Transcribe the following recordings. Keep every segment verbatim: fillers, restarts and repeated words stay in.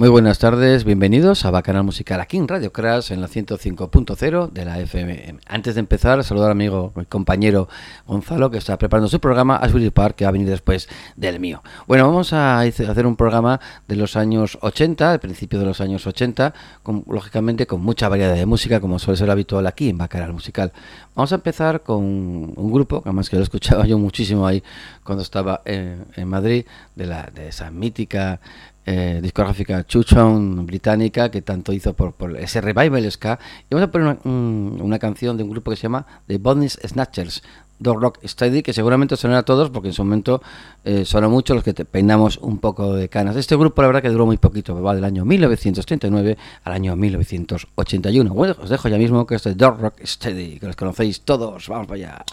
Muy buenas tardes, bienvenidos a Bacanal Musical aquí en Radio Crash en la ciento cinco punto cero de la F M. Antes de empezar, saludar al amigo, mi compañero Gonzalo, que está preparando su programa Ashbury Park, que va a venir después del mío. Bueno, vamos a hacer un programa de los años ochenta, al principio de los años ochenta, con, lógicamente con mucha variedad de música, como suele ser habitual aquí en Bacanal Musical. Vamos a empezar con un grupo, que además que lo escuchaba yo muchísimo ahí cuando estaba en, en Madrid, de, la, de esa mítica Eh, discográfica Chuchon británica que tanto hizo por, por ese revival ska. Y vamos a poner una, un, una canción de un grupo que se llama The Body Snatchers, Dog Rock Steady, que seguramente sonará a todos porque en su momento eh, sonó mucho los que te peinamos un poco de canas. Este grupo la verdad que duró muy poquito, va del año mil novecientos treinta y nueve al año mil novecientos ochenta y uno. Bueno, os dejo ya mismo que este Dog Rock Steady, que los conocéis todos. Vamos para allá.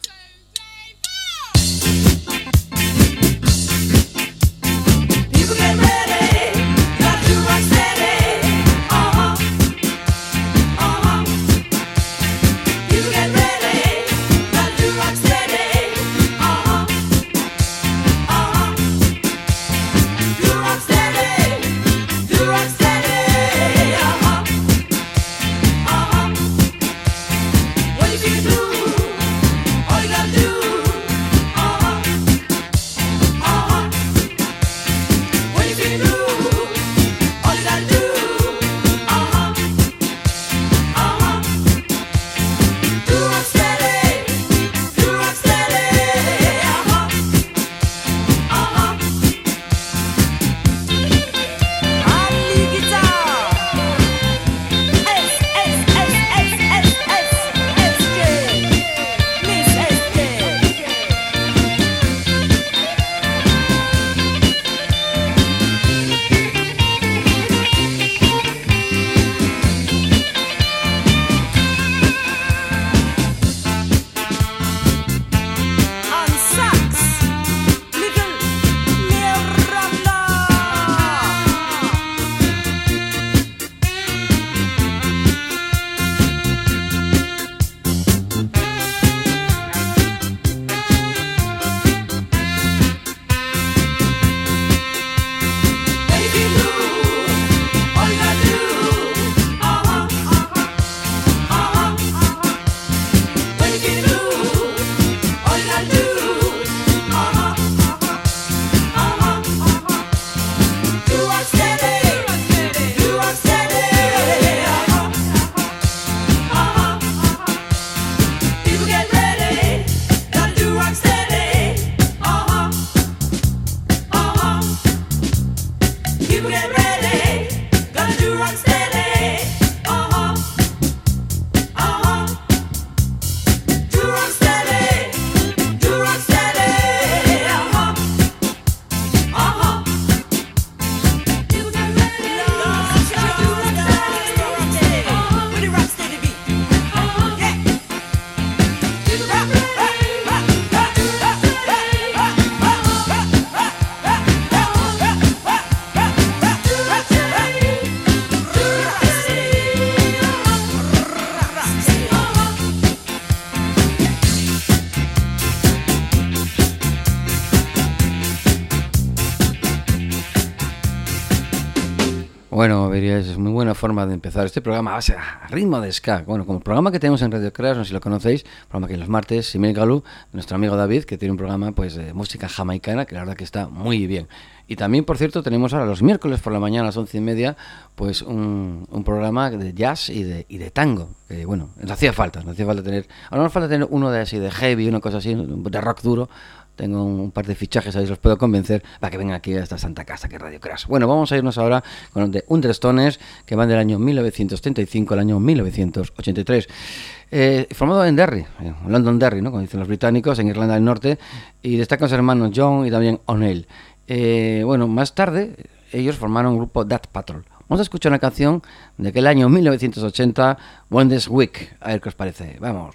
Bueno, veríais, es muy buena forma de empezar este programa a, a ritmo de ska. Bueno, como programa que tenemos en Radio Crash, no sé si lo conocéis, programa que los martes, Simil Galú, nuestro amigo David, que tiene un programa pues de música jamaicana, que la verdad que está muy bien. Y también, por cierto, tenemos ahora los miércoles por la mañana a las once y media, pues un, un programa de jazz y de, y de tango. Que bueno, nos hacía falta, nos hacía falta tener, ahora nos falta tener uno de así de heavy, una cosa así, de rock duro. Tengo un par de fichajes ahí, los puedo convencer para que vengan aquí a esta santa casa que es Radio Crash. Bueno, vamos a irnos ahora con los de Understones, que van del año mil novecientos treinta y cinco al año mil novecientos ochenta y tres. Eh, formado en Derry, en Londonderry, ¿no?, como dicen los británicos, en Irlanda del Norte, y destacan los hermanos John y también O'Neill. Eh, bueno, más tarde ellos formaron un grupo Death Patrol. Vamos a escuchar una canción de aquel año mil novecientos ochenta, Wonders Week. A ver qué os parece. Vamos.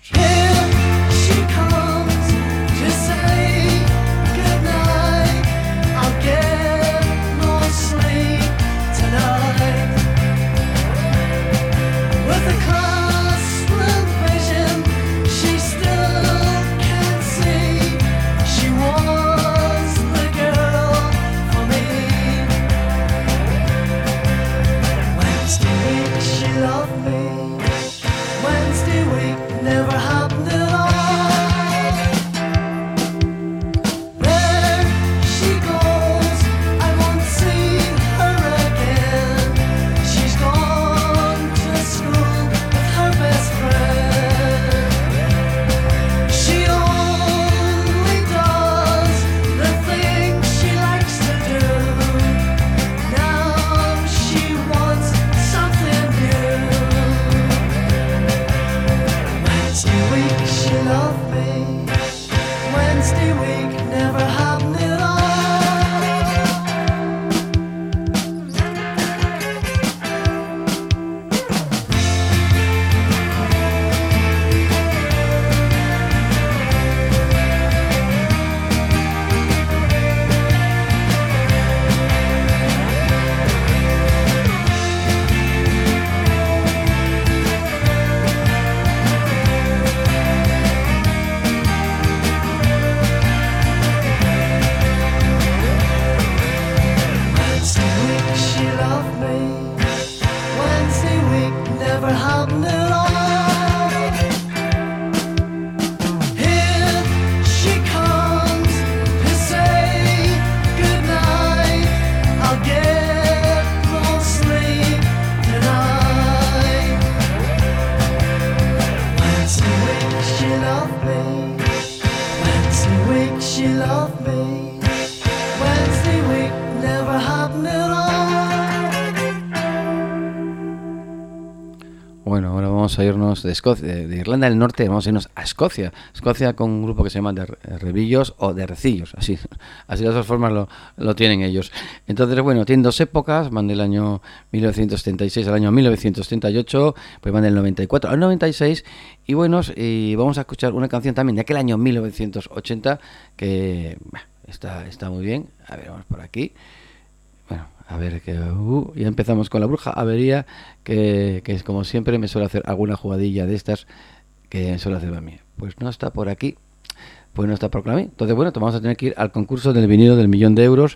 Bueno, ahora vamos a irnos de Escocia, de Irlanda del Norte, vamos a irnos a Escocia. Escocia con un grupo que se llama de Rebillos o de Recillos, así, así de las dos formas lo, lo tienen ellos. Entonces, bueno, tienen dos épocas, van del año mil novecientos setenta y seis al año mil novecientos setenta y ocho, pues van del noventa y cuatro al noventa y seis, y bueno, y vamos a escuchar una canción también de aquel año mil novecientos ochenta, que bah, está, está muy bien. A ver, vamos por aquí. Bueno, a ver, que uh, ya empezamos con La Bruja Avería, que, que es como siempre me suele hacer alguna jugadilla de estas que suele hacer a mí. Pues no está por aquí, pues no está por aquí. Entonces, bueno, vamos a tener que ir al concurso del vinilo del millón de euros,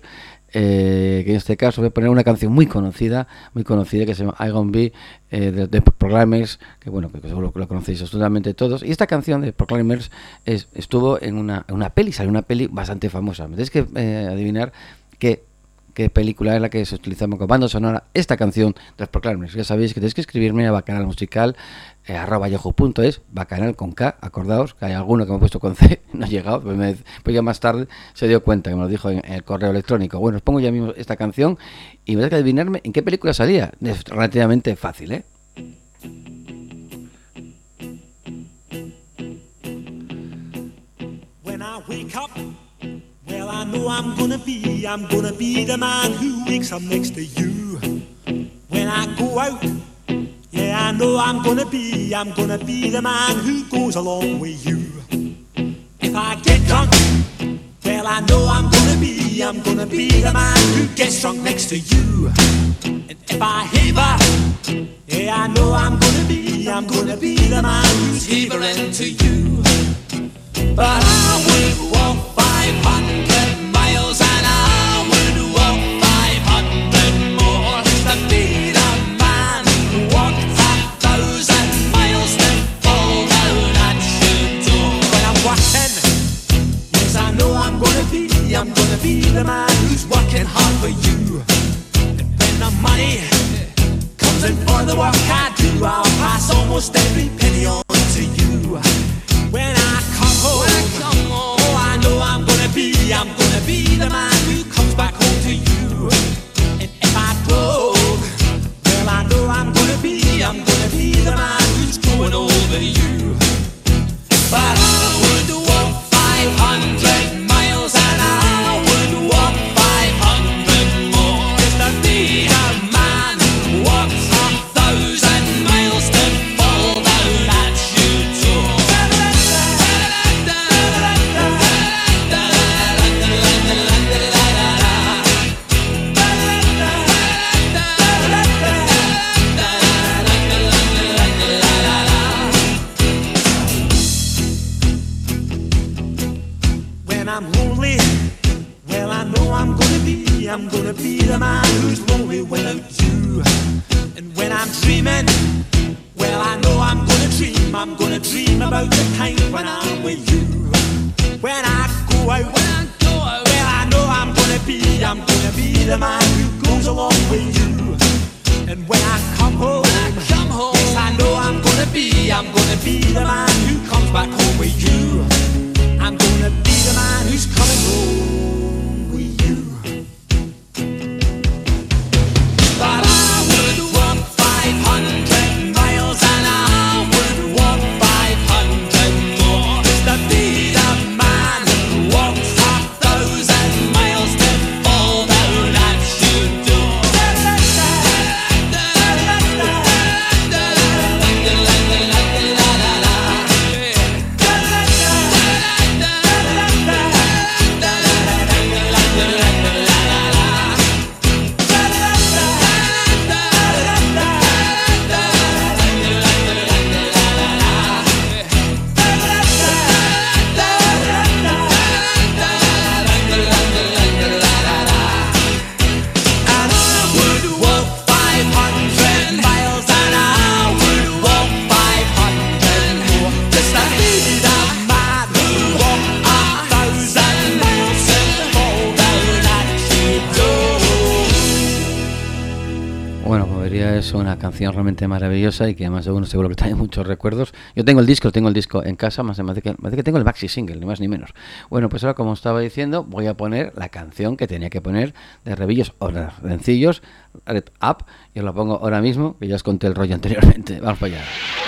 eh, que en este caso voy a poner una canción muy conocida, muy conocida, que se llama I Gonna Be, eh, de, de Proclaimers, que bueno, que seguro que lo conocéis absolutamente todos. Y esta canción de Proclaimers es, estuvo en una, en una peli, salió una peli bastante famosa. Me tenéis que eh, adivinar qué qué película es la que se utiliza como banda sonora esta canción de los Proclaimers. Ya sabéis que tenéis que escribirme a bacanalmusical eh, arroba yahoo punto es, bacanal con K, acordaos que hay alguno que me ha puesto con C, no ha llegado, pues, me, pues ya más tarde se dio cuenta que me lo dijo en, en el correo electrónico. Bueno, os pongo ya mismo esta canción y me tenéis que adivinarme en qué película salía. Es relativamente fácil, ¿eh? When I wake up, well, I know I'm gonna be, I'm gonna be the man who wakes up next to you. When I go out, yeah, I know I'm gonna be, I'm gonna be the man who goes along with you. If I get drunk, well, I know I'm gonna be, I'm gonna be the man who gets drunk next to you. And if I heaver, yeah, I know I'm gonna be, I'm gonna be the man who's heavering to you. But I would walk five hundred miles and I would walk five hundred more to be the man who walked a thousand miles to fall down at your door. When I'm walking, yes, I know I'm gonna be, I'm gonna be the man who's working hard for you. And when the money comes in for the work I do, I'll pass almost every penny on to you. When I come home, when I come home, oh, I know I'm gonna be, I'm gonna be the man who comes back home to you. And if I broke, well, I know I'm gonna be, I'm gonna be the man who's going over you. But I would walk five hundred miles and I would walk five hundred more just to be the man who walks a thousand miles to fall down at your door. When I'm lonely, well, I know I'm gonna be, I'm gonna be the man who's lonely without you. And when I'm dreaming, well, I know I'm gonna dream, I'm gonna dream about the time when I'm with you. When I go out, when I go out, well, I know I'm gonna be, I'm gonna be the man who goes along with you. And when I come home, when I come home, yes, I know I'm gonna be, I'm gonna be the man who comes back home with you. I'm gonna be the man who's coming home with you. But I would walk five hundred miles and I would walk five hundred more es una canción realmente maravillosa y que además seguro, seguro que trae muchos recuerdos. Yo tengo el disco, tengo el disco en casa, más me hace que, me hace que tengo el maxi single, ni más ni menos. Bueno, pues ahora, como estaba diciendo, voy a poner la canción que tenía que poner de Revillos o de Rencillos, Red Up, y os la pongo ahora mismo, que ya os conté el rollo anteriormente. Vamos para allá.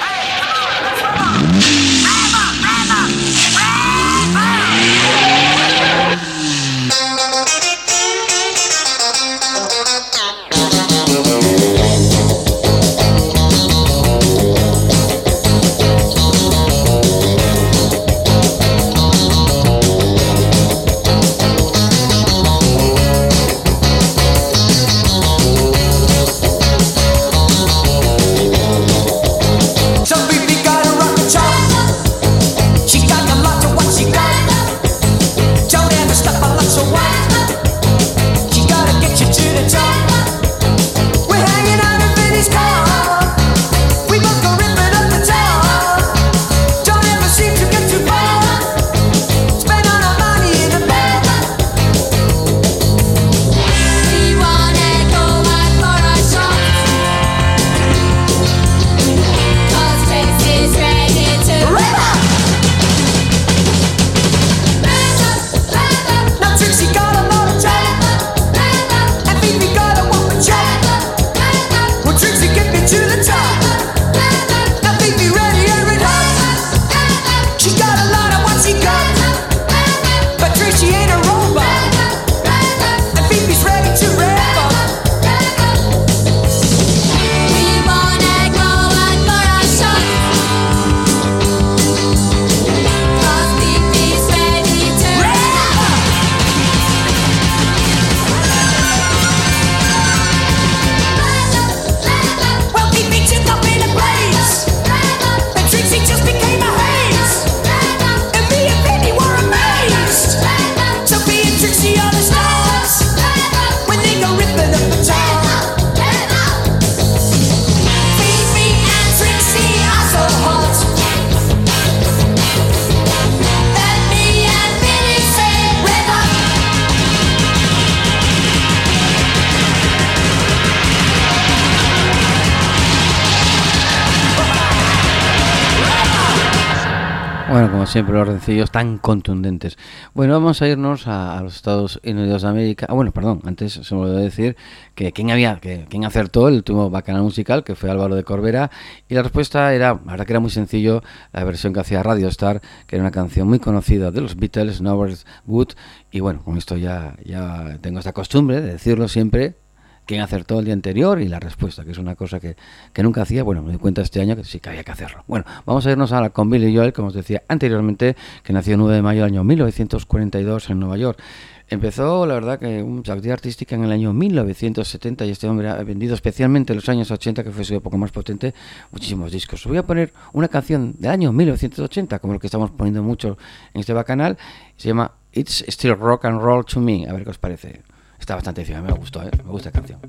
Bueno, como siempre, los rencillos tan contundentes. Bueno, vamos a irnos a, a los Estados Unidos de América. Ah, bueno, perdón, antes se me olvidó decir que quién había, que quién acertó el último Bacanal musical, que fue Álvaro de Corbera, y la respuesta era, la verdad que era muy sencillo, la versión que hacía Radio Star, que era una canción muy conocida de los Beatles, Nowhere's Good, y bueno, con esto ya, ya tengo esta costumbre de decirlo siempre, quién acertó el día anterior y la respuesta, que es una cosa que, que nunca hacía. Bueno, me di cuenta este año que sí que había que hacerlo. Bueno, vamos a irnos ahora con Billy Joel, como os decía anteriormente, que nació el nueve de mayo del año mil novecientos cuarenta y dos en Nueva York. Empezó, la verdad, que una actividad artística en el año mil novecientos setenta, y este hombre ha vendido, especialmente en los años ochenta, que fue su época más potente, muchísimos discos. Voy a poner una canción del año mil novecientos ochenta, como lo que estamos poniendo mucho en este bacanal, se llama It's Still Rock and Roll to Me. A ver qué os parece. Está bastante fina, me gustó, ¿eh? Me gusta la canción.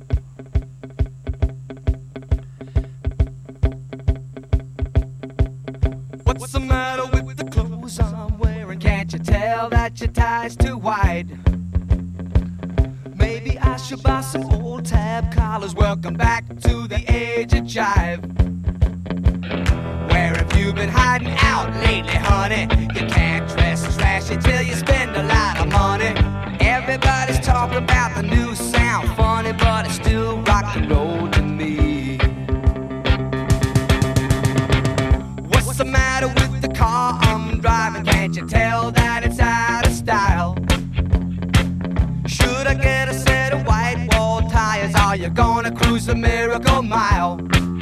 What's the matter with the clothes I'm wearing? Can't you tell that your tie's too wide? Maybe I should buy some old tab collars. Welcome back to the age of jive. Where have you been hiding out lately, honey? You can't dress trashy till you spend a lot of money. Everybody's talking about the new sound, funny, but it's still rock and roll to me. What's the matter with the car I'm driving? Can't you tell that it's out of style? Should I get a set of white wall tires? Are you gonna cruise the Miracle Mile?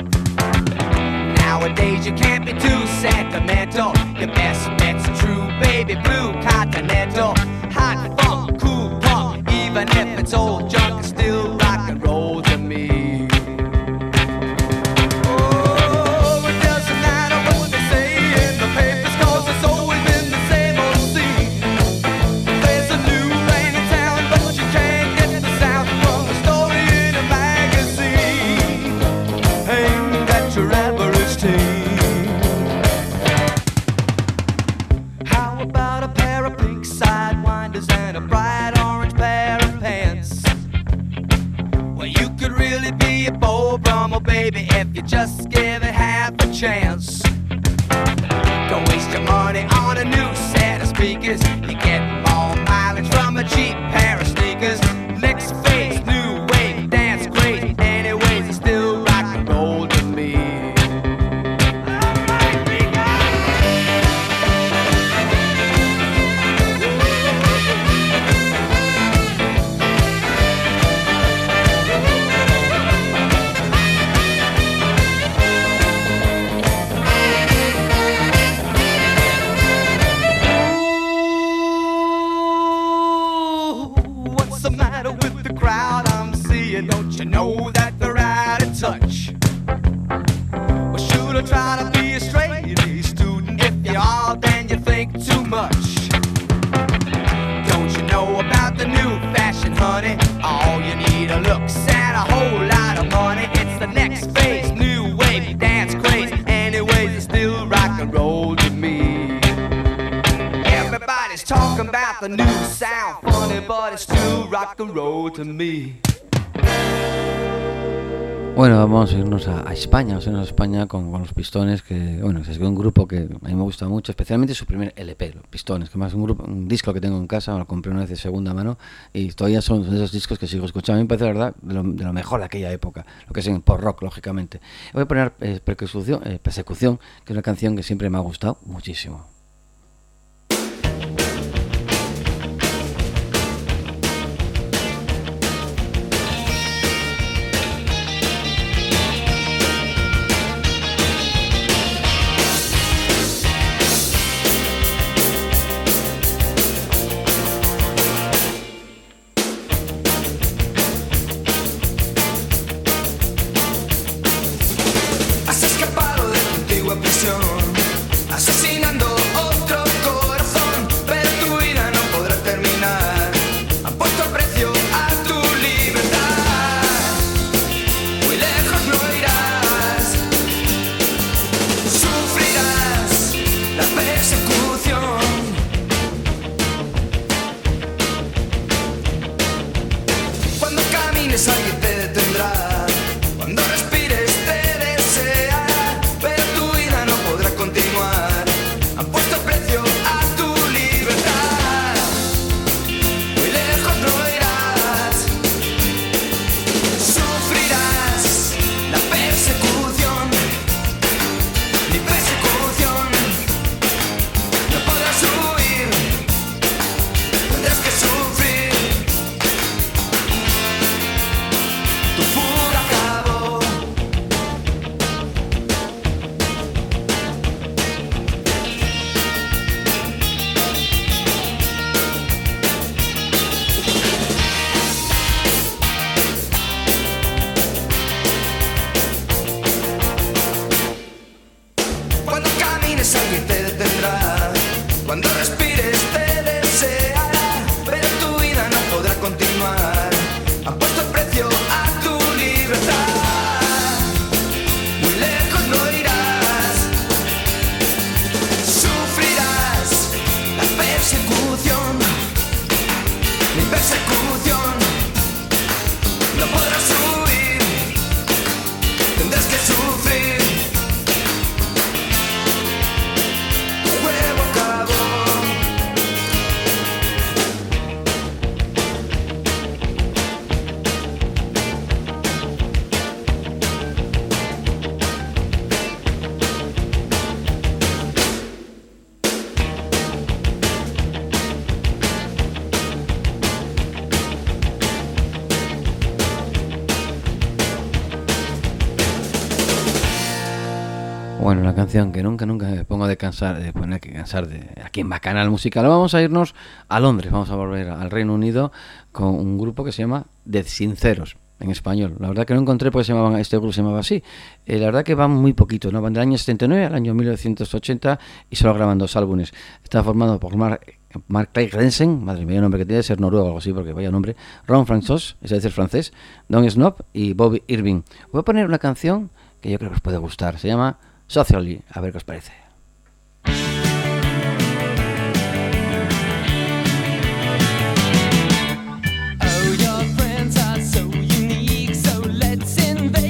Nowadays you can't be too sentimental. Your best bet's true baby blue Continental. Hot funk, cool punk, even if it's old junk, it's still rock and roll to me. Oh, it doesn't matter what they say in the papers, 'cause it's always been the same old scene. There's a new rain in town, but you can't get the sound from a story in a magazine. Ain't that your average teen? How about a pair of pink sidewinders and a bright orange pair of pants? Well, you could really be a bowl from a baby if you just give it half a chance. Don't waste your money on a new set of speakers. You get more mileage from a cheap pair of sneakers. Next phase, new wave, dance crazy. Anyways, it's still rock and roll to me. Don't you know that they're out of touch? Or should I try to be a straight A student? If you are, then you think too much. Don't you know about the new fashion, honey? All you need are looks and a whole lot of money. It's the next phase, new wave, dance craze. Anyways, it's still rock and roll to me. Everybody's talking about the new sound, funny, but it's still rock and roll to me. Bueno, vamos a irnos a, a España, vamos a irnos a España con, con los Pistones, que bueno, es un grupo que a mí me gusta mucho, especialmente su primer L P, los Pistones, que más un grupo, un disco que tengo en casa, me lo compré una vez de segunda mano y todavía son de esos discos que sigo escuchando. A mí me parece, la verdad, de lo, de lo mejor de aquella época, lo que es en pop rock, lógicamente. Voy a poner eh, Persecución, eh, Persecución, que es una canción que siempre me ha gustado muchísimo. Asesinando otro corazón, pero tu vida no podrá terminar. Han puesto precio a tu libertad. Muy lejos no irás. Sufrirás la persecución. Cuando camines alguien te detendrá. Cuando respires te deseará, pero tu vida no podrá continuar. Han puesto precio a tu libertad. Muy lejos no irás. Sufrirás la persecución. Mi persecución. No podrás huir. Tendrás que sufrir. Tu fuga acabó. Cuando camines alguien te detendrá. Cuando respires te deseará, pero tu vida no podrá continuar. Han puesto precio a tu libertad. Muy lejos no irás. Sufrirás la persecución. Mi persecución. No podrás huir. Tendrás que sufrir. Tu juego acabó. Bueno, una canción que nunca, nunca me pongo de cansar, de poner que cansar de aquí en Bacanal Musical. Ahora vamos a irnos a Londres, vamos a volver al Reino Unido con un grupo que se llama The Sinceros, en español. La verdad que no encontré porque se llamaban, este grupo se llamaba así. Eh, la verdad que van muy poquito, ¿no? Van del año setenta y nueve al año mil novecientos ochenta y solo graban dos álbumes. Está formado por Mark, Mark Craig Rensen, madre mía, el nombre que tiene que ser noruego o algo así, porque vaya nombre. Ron Francis, es decir, francés, Don Snob y Bobby Irving. Voy a poner una canción que yo creo que os puede gustar. Se llama Socially, a ver qué os parece. Oh, your friends are so unique, so let's invade.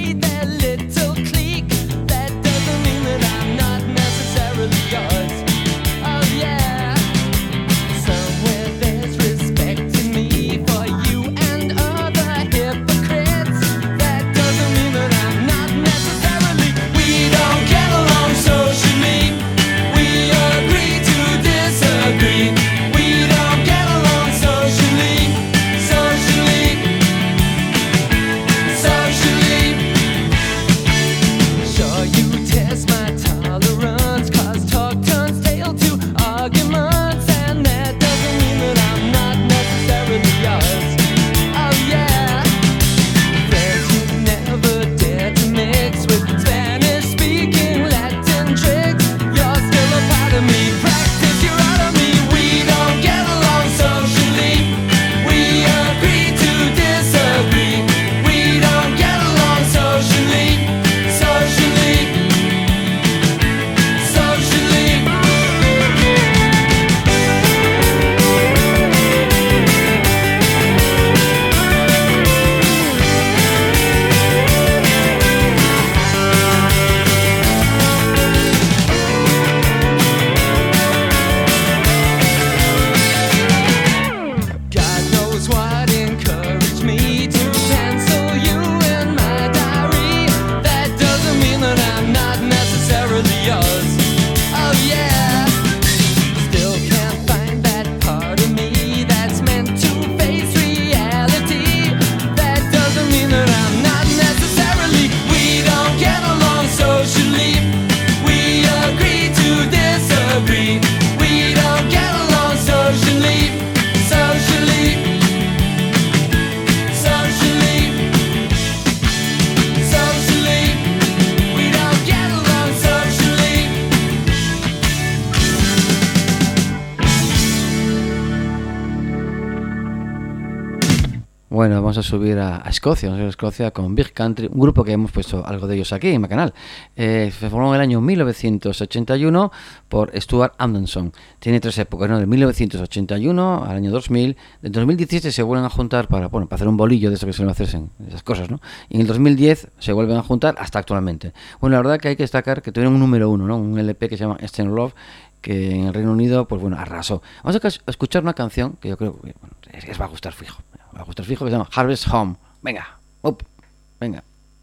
Bueno, vamos a subir a, a Escocia, vamos a ir a Escocia con Big Country, un grupo que hemos puesto algo de ellos aquí en mi canal. Eh, se formó en el año mil novecientos ochenta y uno por Stuart Anderson. Tiene tres épocas, ¿no? De mil novecientos ochenta y uno al año dos mil. En dos mil diecisiete se vuelven a juntar para, bueno, para hacer un bolillo de eso que se suelen hacer en esas cosas, ¿no? Y en el dos mil diez se vuelven a juntar hasta actualmente. Bueno, la verdad que hay que destacar que tuvieron un número uno, ¿no? Un L P que se llama Eastern Love, que en el Reino Unido, pues bueno, arrasó. Vamos a escuchar una canción que yo creo que bueno, les va a gustar fijo. Va a gustar fijo, que se llama Harvest Home. Venga, up, venga.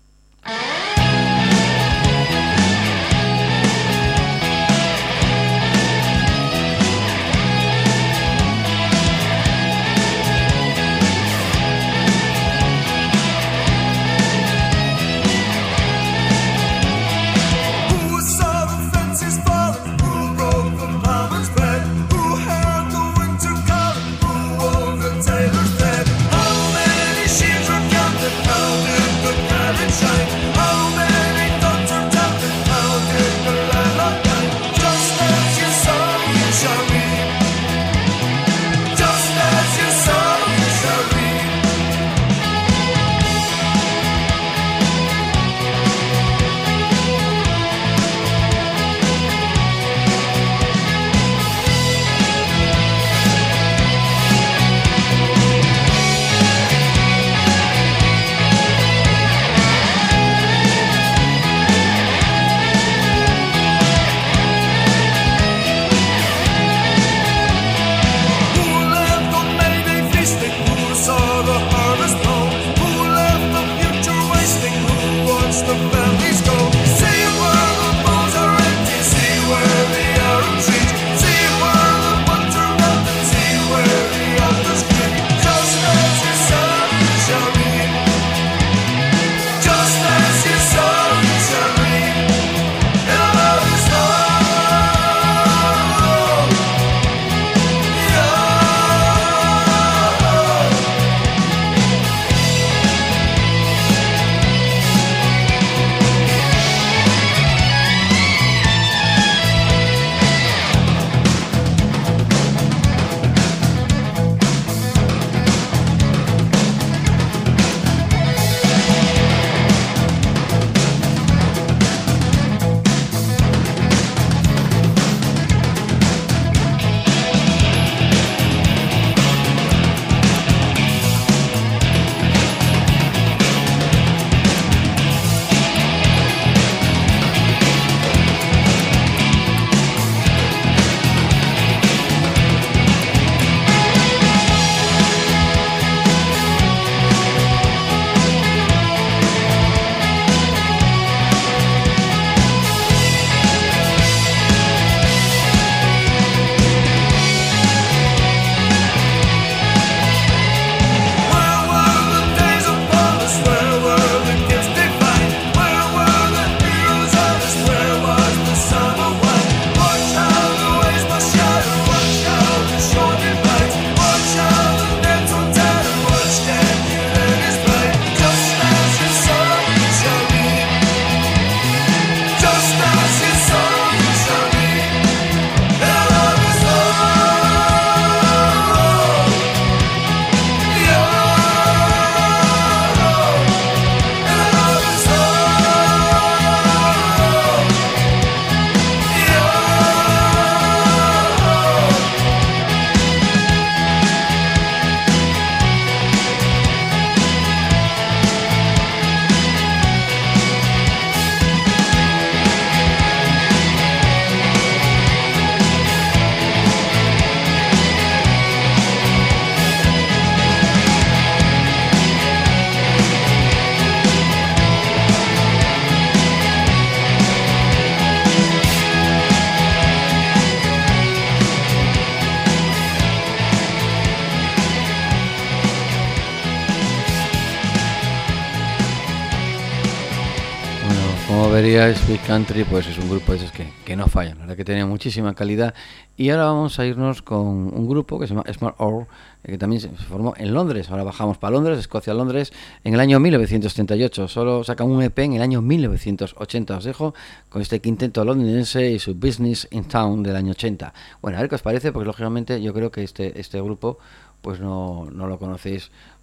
veríais, Big Country pues es un grupo de esos que, que no fallan, la verdad que tenía muchísima calidad. Y ahora vamos a irnos con un grupo que se llama Smart Hour, que también se formó en Londres. Ahora bajamos para Londres, Escocia, Londres, en el año mil novecientos setenta y ocho. Solo sacan un E P en el año mil novecientos ochenta. Os dejo con este quinteto londinense y su Business in Town del año ochenta. Bueno, a ver qué os parece, porque lógicamente yo creo que este, este grupo pues no, no lo conocéis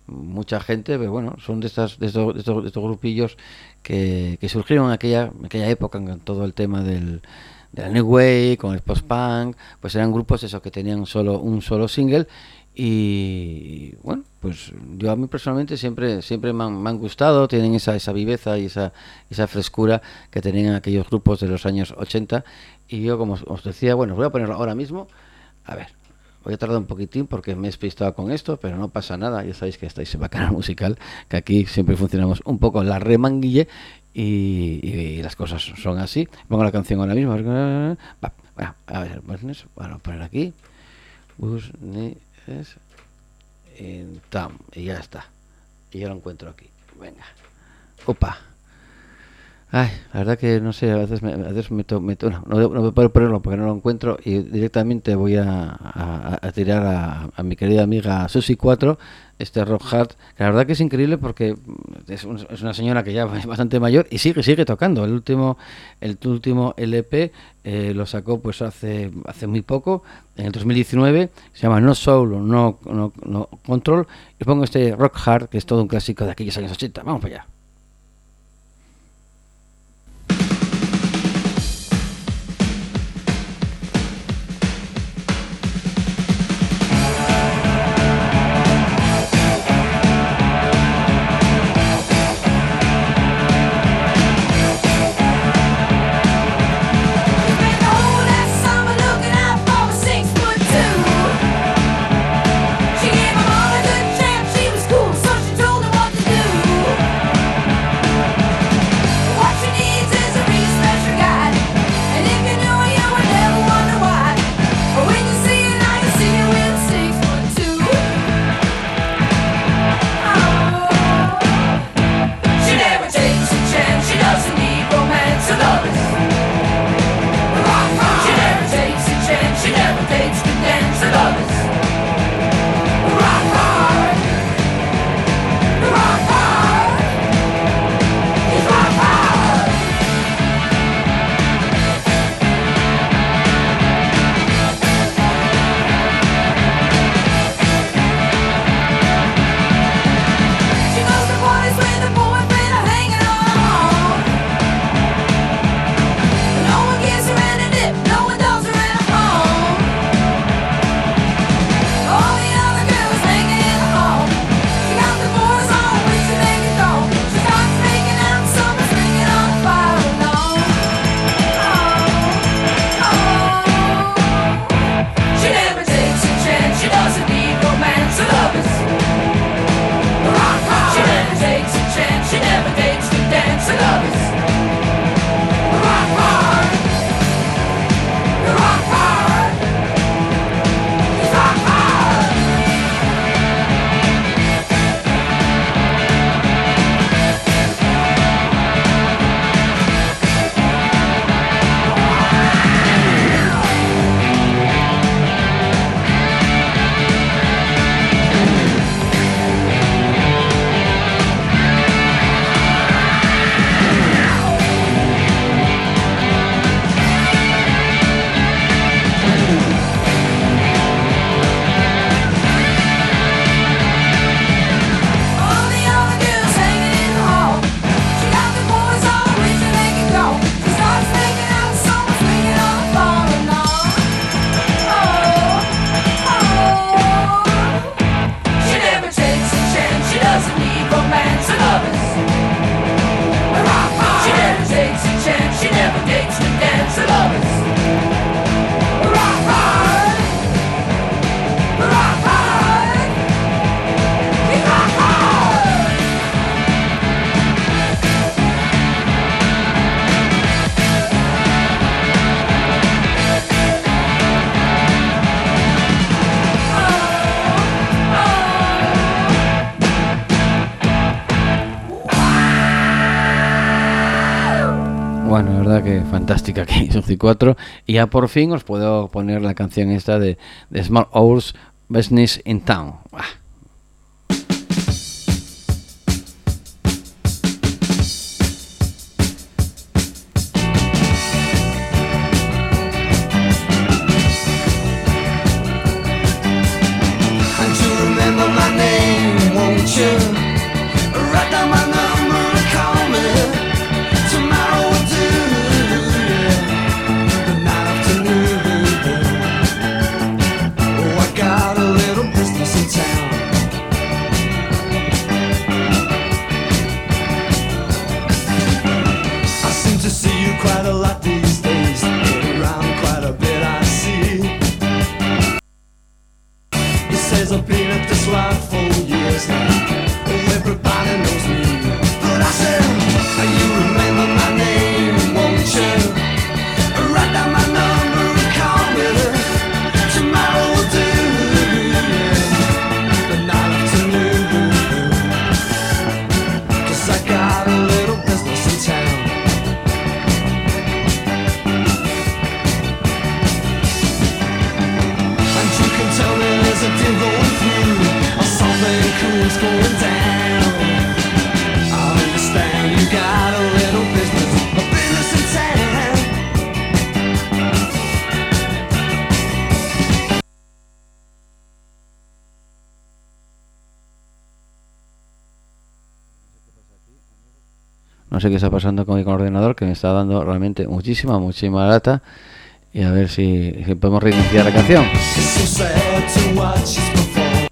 mucha gente, pero bueno, son de estas de estos, de estos, de estos grupillos que, que surgieron en aquella, en aquella época con todo el tema del de la New Wave, con el post-punk, pues eran grupos esos que tenían solo un solo single y bueno, pues yo a mí personalmente siempre siempre me han, me han gustado, tienen esa esa viveza y esa esa frescura que tenían aquellos grupos de los años ochenta y yo como os decía, bueno, os voy a ponerlo ahora mismo, a ver, voy a tardar un poquitín porque me he despistado con esto, pero no pasa nada, ya sabéis que estáis en Bacanal Musical, que aquí siempre funcionamos un poco la remanguille y, y las cosas son así. Pongo la canción ahora mismo. Va, bueno, a ver, business, bueno, poner aquí. Business in town. Y ya está. Y ya lo encuentro aquí. Venga. Opa. Ay, la verdad que no sé, a veces me, a veces me, to, me to, no, no, no voy a poder ponerlo porque no lo encuentro y directamente voy a, a, a tirar a, a mi querida amiga Susi cuatro, este Rock Hard, que la verdad que es increíble porque es, un, es una señora que ya es bastante mayor y sigue sigue tocando. El último el último L P eh, lo sacó pues hace hace muy poco, en el dos mil diecinueve, se llama No Soul, No, no, no Control, y pongo este Rock Hard, que es todo un clásico de aquellos años ochenta. Vamos para allá. Bueno, la verdad que fantástica aquí Susi cuatro. Y ya por fin os puedo poner la canción esta de, de Small Hours Business in Town. Ah. Remember my name, won't won't you? Write down my number and call me. Tomorrow will do, yeah. The night afternoon. Oh, I got a little business in town. I seem to see you quite a lot these days. Get around quite a bit, I see. He says I've been at this life for years now. Oh, everybody knows me. But I said, you remember my name, won't you? Write down my number and call me. Tomorrow will do, yeah. The night afternoon. 'Cause I got a little business in town. And you can tell me there's a deal going through, or something cool's going down. I understand you got a little business, a business in town. No sé qué está pasando con mi ordenador, que me está dando realmente muchísima, muchísima lata. Y a ver si, si podemos reiniciar la canción. It's so sad to watch his performance,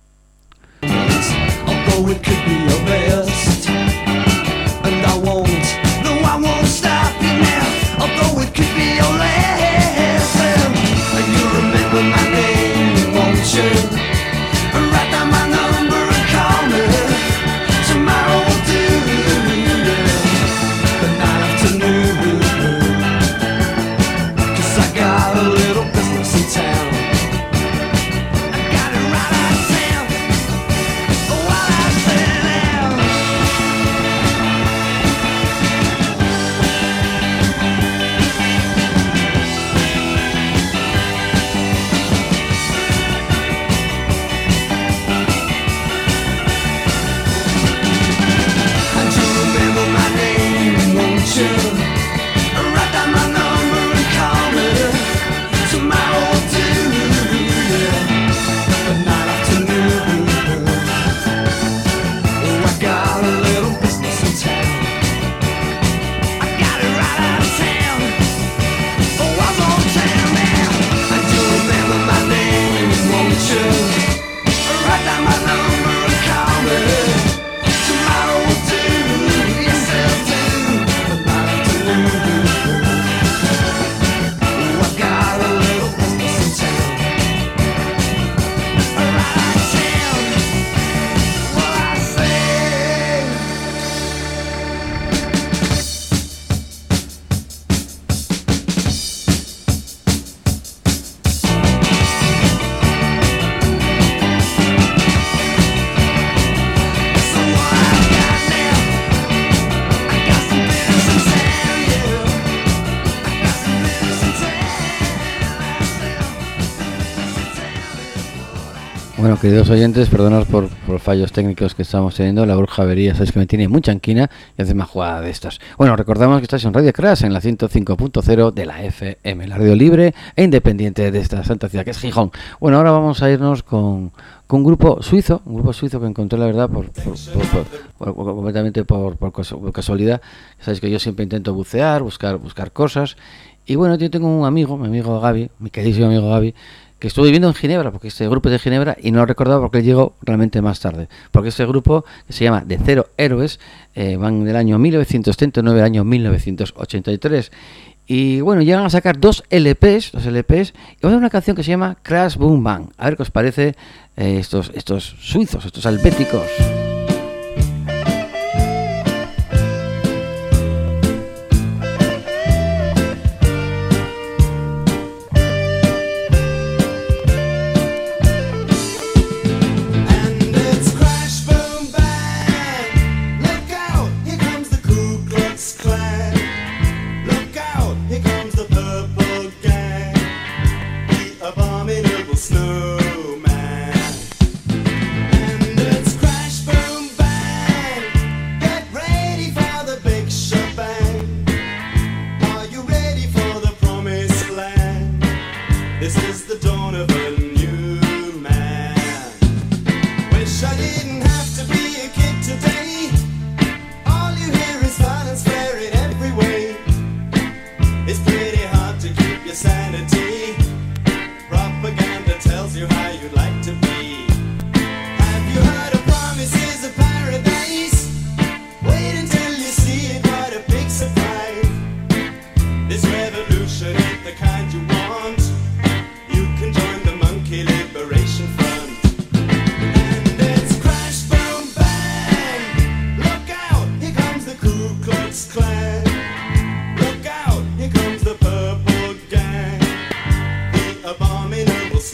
although it could be your best. And I won't, no I won't stop you now, although it could be your last. And you remember my name, won't you? Write down my number and call me. Tomorrow will do, yeah. The night afternoon. 'Cause I got a little business in town. I got it right out of town. Oh, while I sit down. And you remember my name, won't you? Write down my number and call me. Tomorrow will do, yeah. The night afternoon. Oh, I got a little business in town. I got it right out of town. Oh, I'm on town now. And you remember my name, won't you? Write down my number and call me. Tomorrow will do, yes it'll do. The night afternoon. Oh, I got a little business in town. Right out of town. What I say. So what I got now? I got some business in town, yeah. I got some business in town. Bueno, queridos oyentes, perdonad por, por fallos técnicos que estamos teniendo. La bruja avería, sabéis que me tiene mucha anquina y hace más jugada de estas. Bueno, recordamos que estáis en Radio Crash, en la ciento cinco punto cero de la F M, la radio libre e independiente de esta santa ciudad que es Gijón. Bueno, ahora vamos a irnos con, con un grupo suizo, un grupo suizo que encontré, la verdad, por, por, por, por- por- por- completamente por, por casu- por casualidad. Sabéis que yo siempre intento bucear, buscar, buscar cosas. Y bueno, yo tengo un amigo, mi amigo Gaby, mi queridísimo amigo Gaby, que estuvo viviendo en Ginebra, porque este grupo es de Ginebra, y no lo recordaba porque él llegó realmente más tarde. Porque este grupo, que se llama De Cero Héroes, eh, van del año mil novecientos treinta y nueve al año mil novecientos ochenta y tres. Y bueno, llegan a sacar dos L Pes, dos L Pes, y vamos a ver una canción que se llama Crash Boom Bang. A ver qué os parece eh, estos, estos suizos, estos helvéticos. And it's crash, boom, bang. Look out, here comes the Ku Klux Klan. Look out, here comes the Purple Gang. The abominable snowman. And it's crash, boom, bang. Get ready for the big shebang. Are you ready for the promised land? This is the dawn of a new man. Wish I didn't have to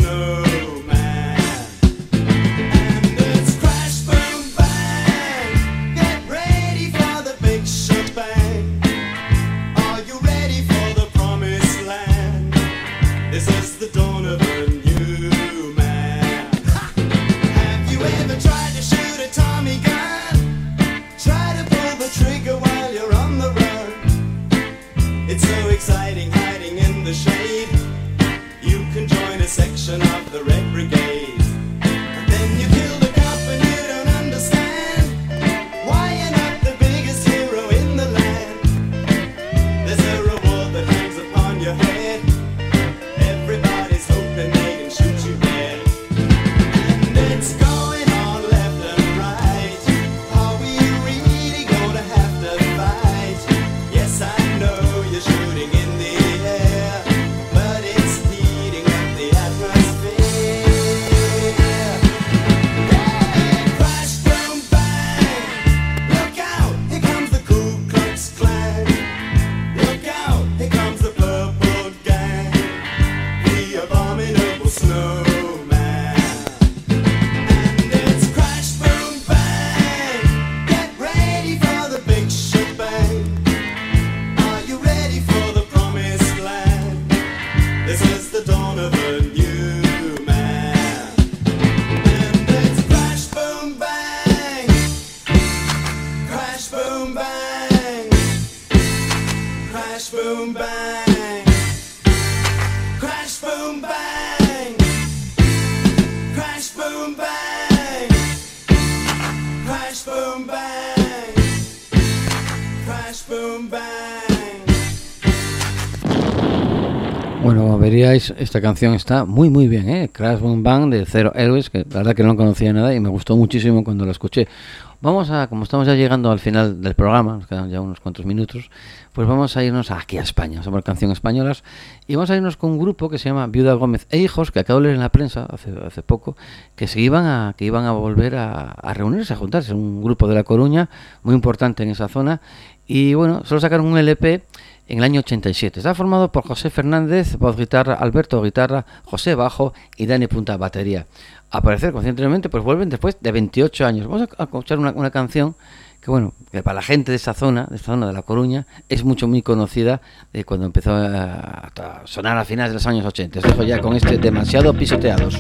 snowman. And it's crash, boom, bang. Get ready for the big shebang. Are you ready for the promised land? This is the dawn of a new man. Have you ever tried to shoot a Tommy gun? Try to pull the trigger while you're on the run. It's so exciting hiding in the shade. You can join a section of the Red Brigade. And then you kill the cop and you don't understand why you're not the biggest hero in the land. There's a reward that hangs upon your head. Everybody's hoping they can shoot you dead. And it's going on left and right. Are we really gonna have to fight? Yes, I know you're shooting in the air, but it's heating up the atmosphere. Yeah, crash, boom, bang. Look out, here comes the Ku Klux Klan. Look out, here comes the Purple Gang. The abominable snowman. And it's crash, boom, bang. Get ready for the big shebang. Are you ready for the promised land? This is the dawn of a new man. And it's crash, boom, bang. Crash, boom, bang. Crash, boom, bang. Crash, boom, bang. Crash, boom, bang. Crash, boom, bang. Crash, boom, bang. Bueno, veríais, esta canción está muy muy bien, ¿eh? Crash Boom Bang de Zero Héroes, que la verdad que no conocía nada y me gustó muchísimo cuando la escuché. Vamos a, como estamos ya llegando al final del programa, nos quedan ya unos cuantos minutos, pues vamos a irnos aquí a España, somos canciones españolas, y vamos a irnos con un grupo que se llama Viuda Gómez e Hijos, que acabo de leer en la prensa hace, hace poco, que se iban a, que iban a volver a, a reunirse, a juntarse, un grupo de La Coruña, muy importante en esa zona, y bueno, solo sacaron un L P en el año ochenta y siete. Está formado por José Fernández, voz guitarra, Alberto guitarra, José bajo y Dani Punta batería. A parecer, conscientemente, pues vuelven después de veintiocho años. Vamos a escuchar una, una canción que, bueno, que para la gente de esa zona, de esta zona de La Coruña, es mucho, muy conocida de cuando empezó a, a sonar a finales de los años ochenta. Os dejo ya con este Demasiado Pisoteados.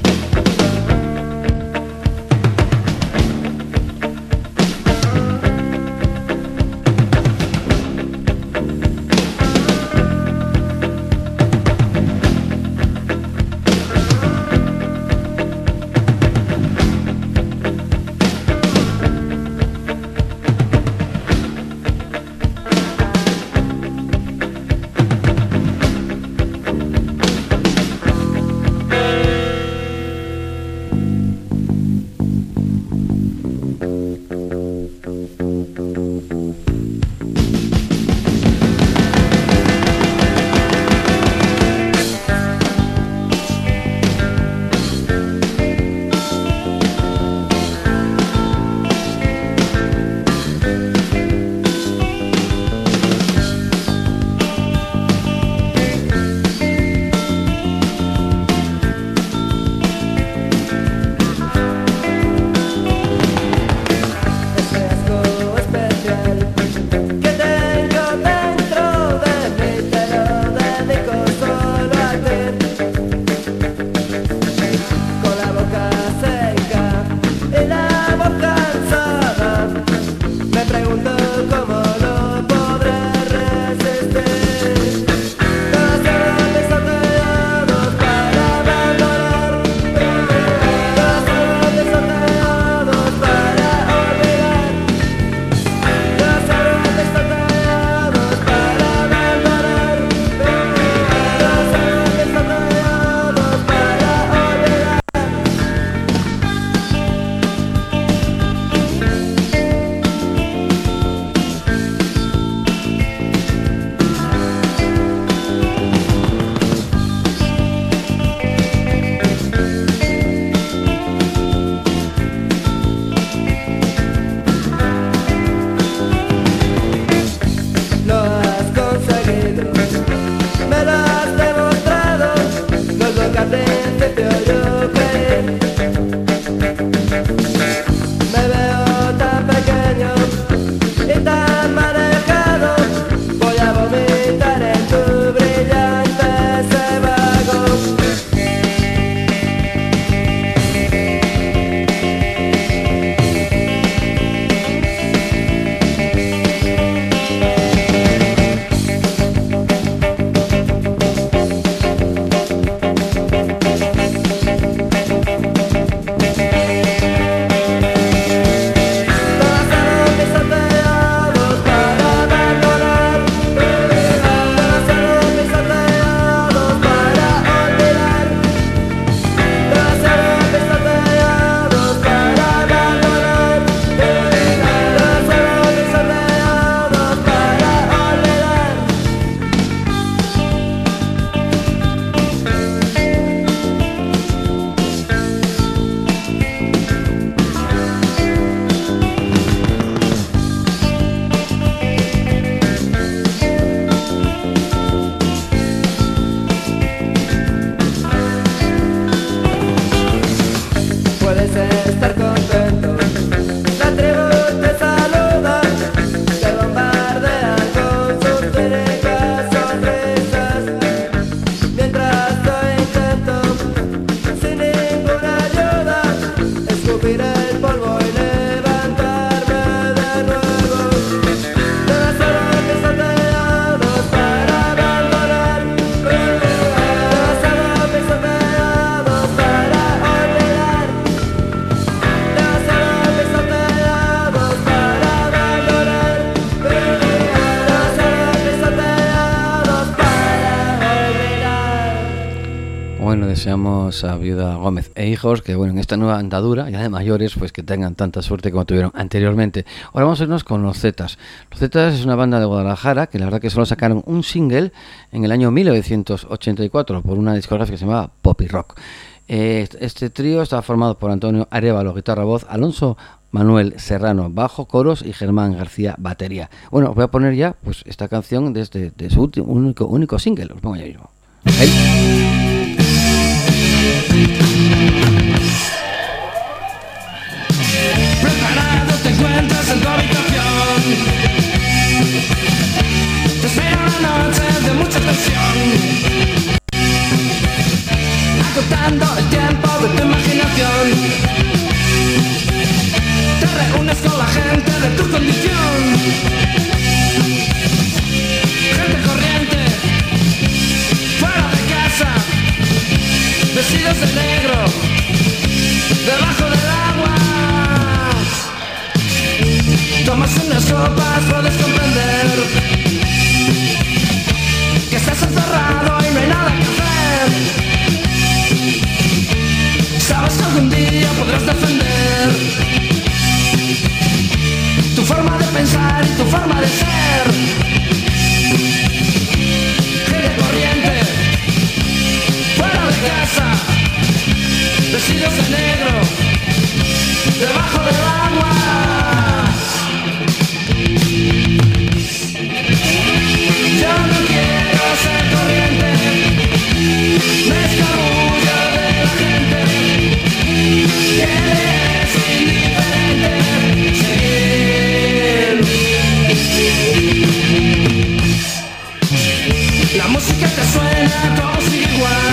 deseamos a Viuda Gómez e hijos que, bueno, en esta nueva andadura, ya de mayores, pues que tengan tanta suerte como tuvieron anteriormente. Ahora vamos a irnos con Los Zetas. Los Zetas es una banda de Guadalajara que la verdad que solo sacaron un single en el año mil novecientos ochenta y cuatro por una discográfica que se llamaba Poppy Rock. Eh, este trío estaba formado por Antonio Arévalo, guitarra, voz, Alonso Manuel Serrano, bajo, coros y Germán García, batería. Bueno, os voy a poner ya pues esta canción desde de su último, único, único single, os pongo ya mismo. ¿Okay? Preparado te encuentras en tu habitación. Te espera una noche de mucha tensión, agotando el tiempo de tu imaginación. Te reúnes con la gente de tu condición, gente corriente, fuera de casa, vestidos de negro, debajo del agua. Tomas unas copas, puedes comprender que estás encerrado y no hay nada que hacer. Sabes que algún día podrás defender tu forma de pensar y tu forma de ser. Gente corriente, fuera de casa, vestidos de negro, debajo del agua. Yo no quiero ser corriente, me escabullo de la gente que es indiferente. La música te suena, todo sigue igual.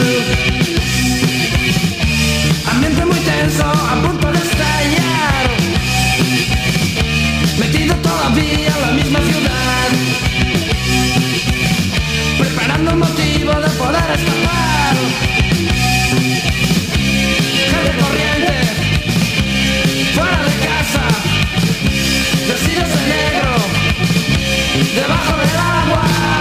Ambiente muy tenso, a punto de estallar. Metido todavía en la misma ciudad, preparando un motivo de poder escapar. Gente corriente, fuera de casa, vestidos de negro, debajo del agua.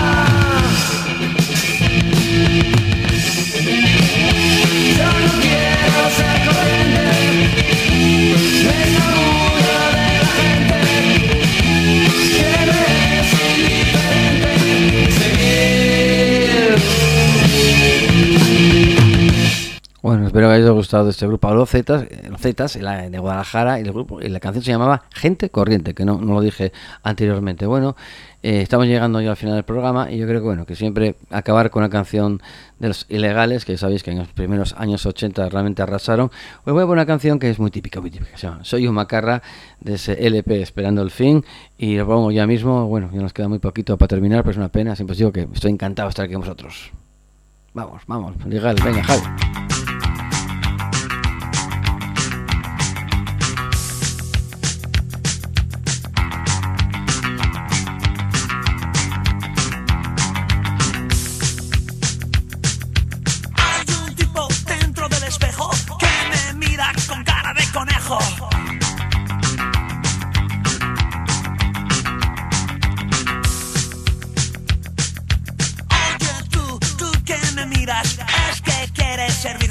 Yo no quiero ser corriente, me escabullo de la gente que me es indiferente. Seguir. Bueno, espero que os haya gustado este grupo Los Zetas, Los Zetas la de Guadalajara, y el grupo y la canción se llamaba Gente Corriente, que no, no lo dije anteriormente. Bueno, eh, estamos llegando ya al final del programa y yo creo que bueno que siempre acabar con una canción de Los Ilegales, que sabéis que en los primeros años ochenta realmente arrasaron. Os voy a poner una canción que es muy típica, muy típica, se llama Soy un macarra, de ese L P Esperando el Fin, y lo pongo ya mismo. Bueno, ya nos queda muy poquito para terminar, pero es una pena. Siempre os digo que estoy encantado de estar aquí con vosotros. Vamos, vamos, Ilegales, venga, Javi. Oye tú, tú que me miras, es que quieres ser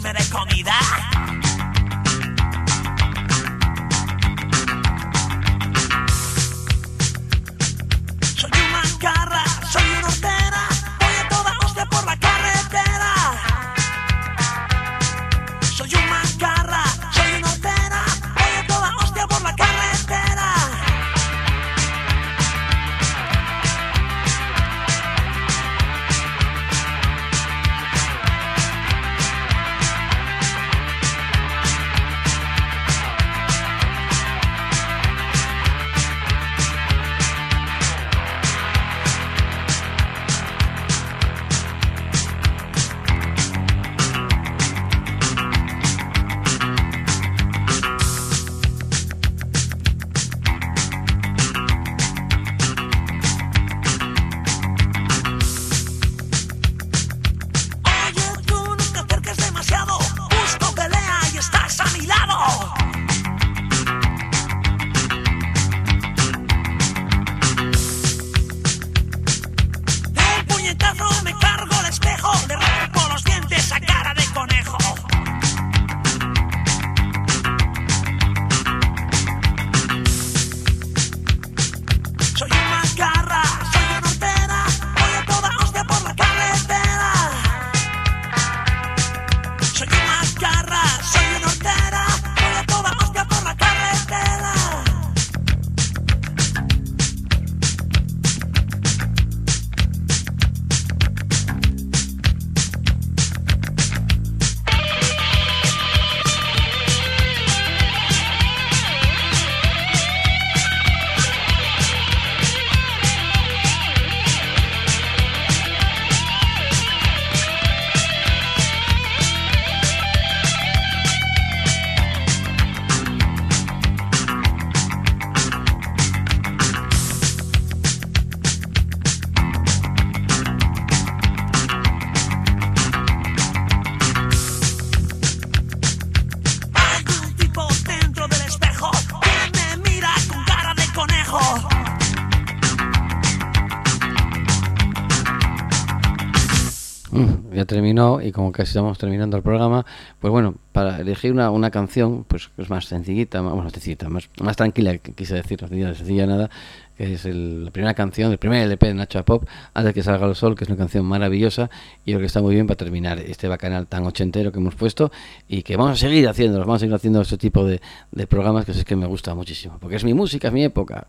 ya terminó y como casi estamos terminando el programa, pues bueno, para elegir una, una canción, pues es más sencillita, más, bueno, sencillita, más, más tranquila, que quise decir, no sencilla, sencilla nada, que es el, la primera canción, el primer L P de Nacho Pop, Antes que salga el sol, que es una canción maravillosa y creo que está muy bien para terminar este bacanal tan ochentero que hemos puesto y que vamos a seguir haciendo, vamos a seguir haciendo este tipo de, de programas que es que me gusta muchísimo, porque es mi música, es mi época.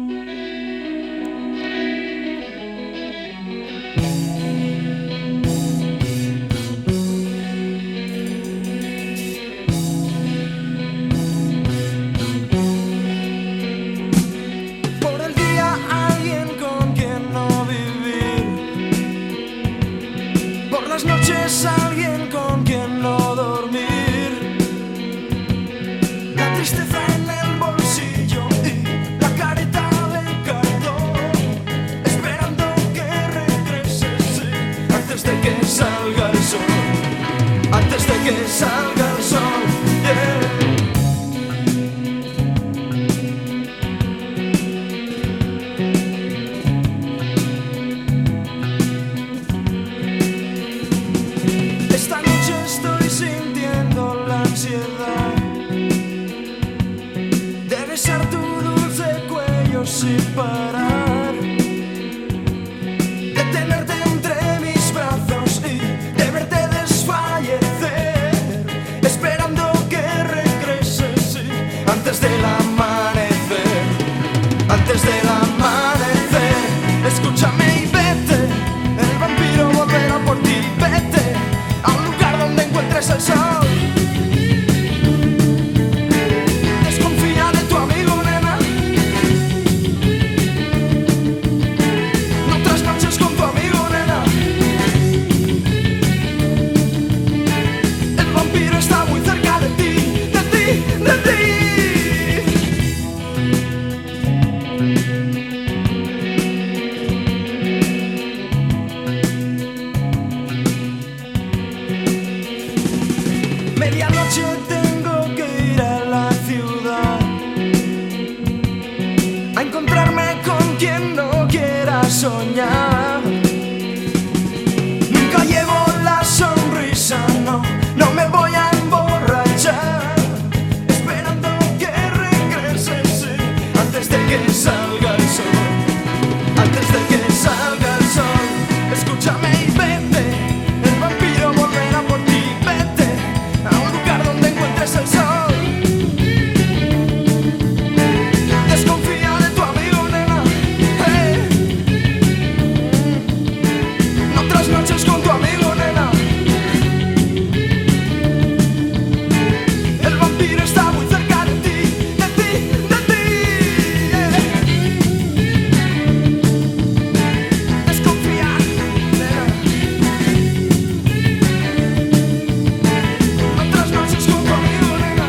Alguien con quien no dormir, la tristeza en el bolsillo y la careta de cartón, esperando que regreses, sí, antes de que salga el sol, antes de que salga el sol, yeah. Sin parar, de tenerte entre mis brazos y de verte desfallecer, esperando que regreses, sí, antes del amanecer, antes del amanecer. Escúchame y vete, el vampiro volverá por ti, vete a un lugar donde encuentres el sol. Medianoche tengo que ir a la ciudad a encontrarme con quien no quiera soñar. Nunca llevo la sonrisa, no, no me voy a emborrachar, esperando que regreses, sí, antes de que salga el sol, antes de que salga el sol. Escúchame y vete, el vampiro volverá por ti, vete a un lugar donde encuentres el sol. Desconfía de tu amigo, nena, hey. No trasnoches con tu amigo, nena. El vampiro está muy cerca de ti, de ti, de ti, yeah. Desconfía, nena. No trasnoches con tu amigo, nena.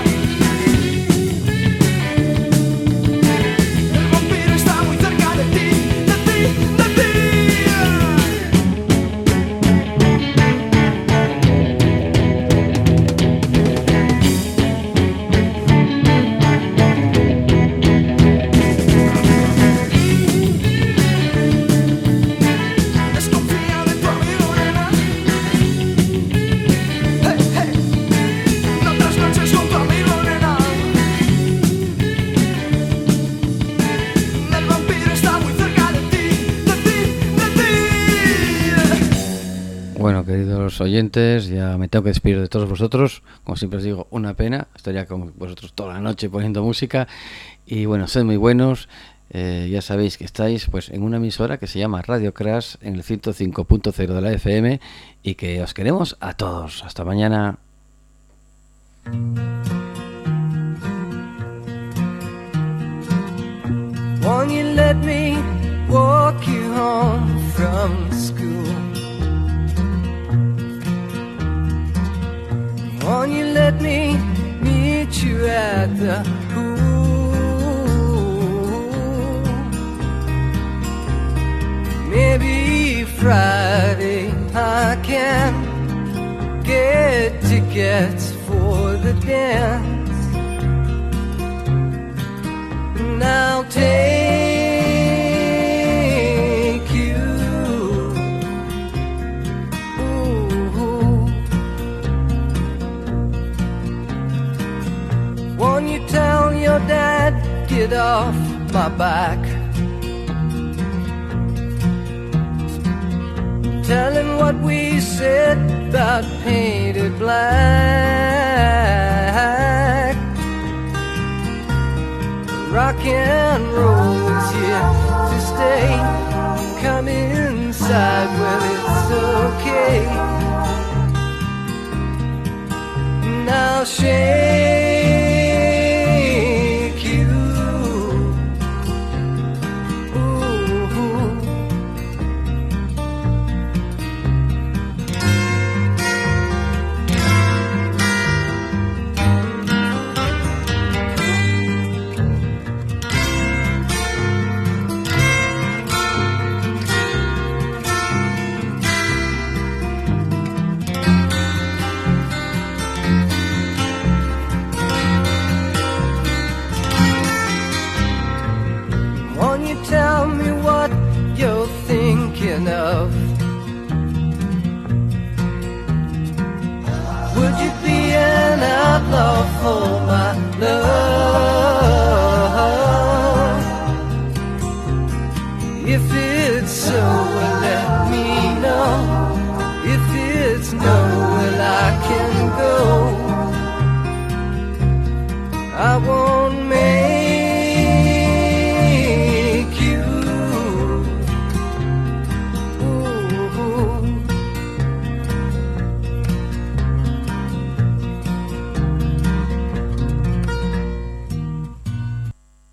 El vampiro está muy cerca de ti, de ti, de ti, yeah. Desconfía de tu amigo, nena. Hey, hey. No trasnoches con tu amigo, nena. El vampiro está muy cerca de ti, de ti, de ti. Bueno, queridos oyentes, ya me tengo que despedir de todos vosotros. Como siempre os digo, una pena. Estaría con vosotros toda la noche poniendo música. Y bueno, sed muy buenos. Eh, ya sabéis que estáis pues en una emisora que se llama Radio Crash en el ciento cinco punto cero de la F M y que os queremos a todos. Hasta mañana. Won't you let me walk you home from school? Won't you let me meet you at the pool? Maybe Friday I can get tickets for the dance, and I'll take you. Ooh, get off my back. Tell him what we said about painted black. Rock and roll is here to stay. Come inside, well it's okay. Now shake you. Ooh. Won't you tell me what you're thinking of? Would you be an outlaw for my love? If it's so, well let me know. If it's no, well I can go. I won't